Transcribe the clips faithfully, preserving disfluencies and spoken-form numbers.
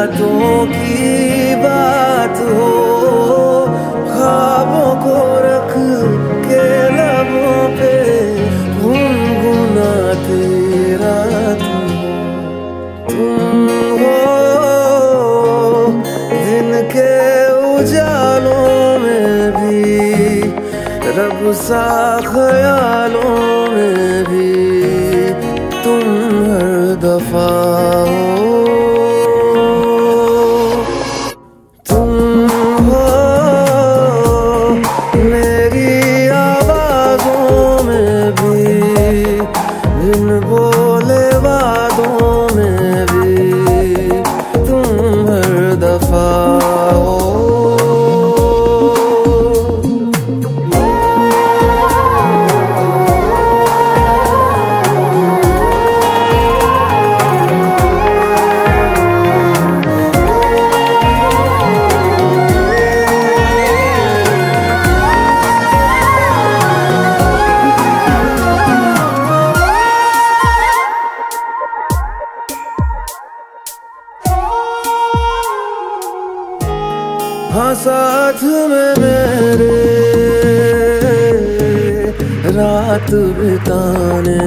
बातों की बात हो, ख्वाबों को रख के लबों पे गुनगुनाती रात हो। तुम हो दिन के उजालों में भी, रब सा ख्यालों में भी तुम हर दफा हो। तुम हो मेरी आवाज़ों में भी, बिन बोले वादों में भी तुम हर दफा हो। हाँ साथ में मेरे रात बिताने,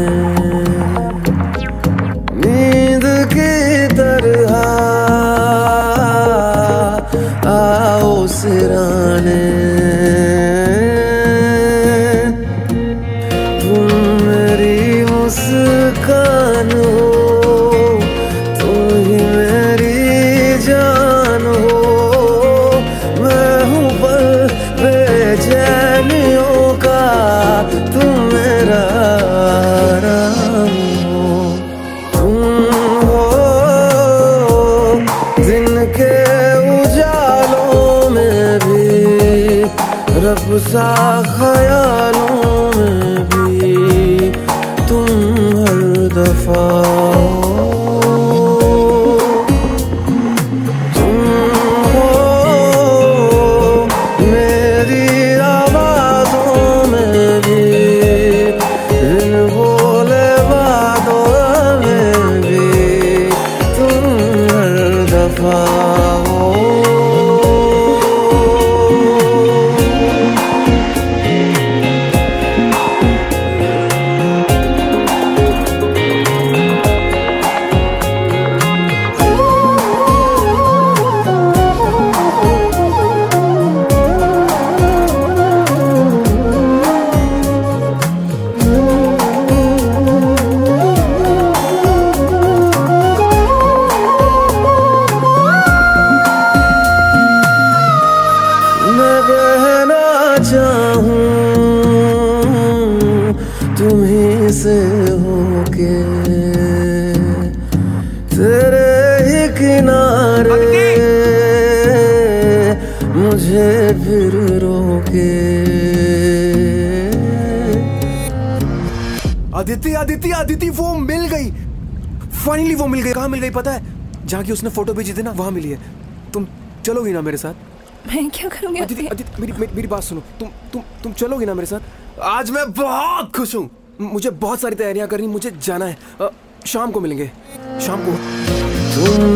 नींद की तरह आओ सिराने। तुम मेरी मुस्कान हो, तुम ही मेरी जान हो। बेचैनियों का तुम मेरा आराम हो। तुम हो दिन के उजालों में भी, रब सा ख्यालों में भी तुम हर दफा हो। चाहूं तुम्हीं से होके, तेरे ही किनारे मुझे फिर रोके। अदिति अदिति अदिति वो मिल गई, फाइनली वो मिल गई। कहाँ मिल गई पता है? जहाँ की उसने फोटो भेजी थी ना, वहाँ मिली है। तुम चलोगी ना मेरे साथ? मैं क्या करूंगी? अदिति अदिति मेरी मेरी, मेरी बात सुनो। तुम तुम तुम चलोगी ना मेरे साथ? आज मैं बहुत खुश हूँ। मुझे बहुत सारी तैयारियां करनी, मुझे जाना है। आ, शाम को मिलेंगे, शाम को। तुम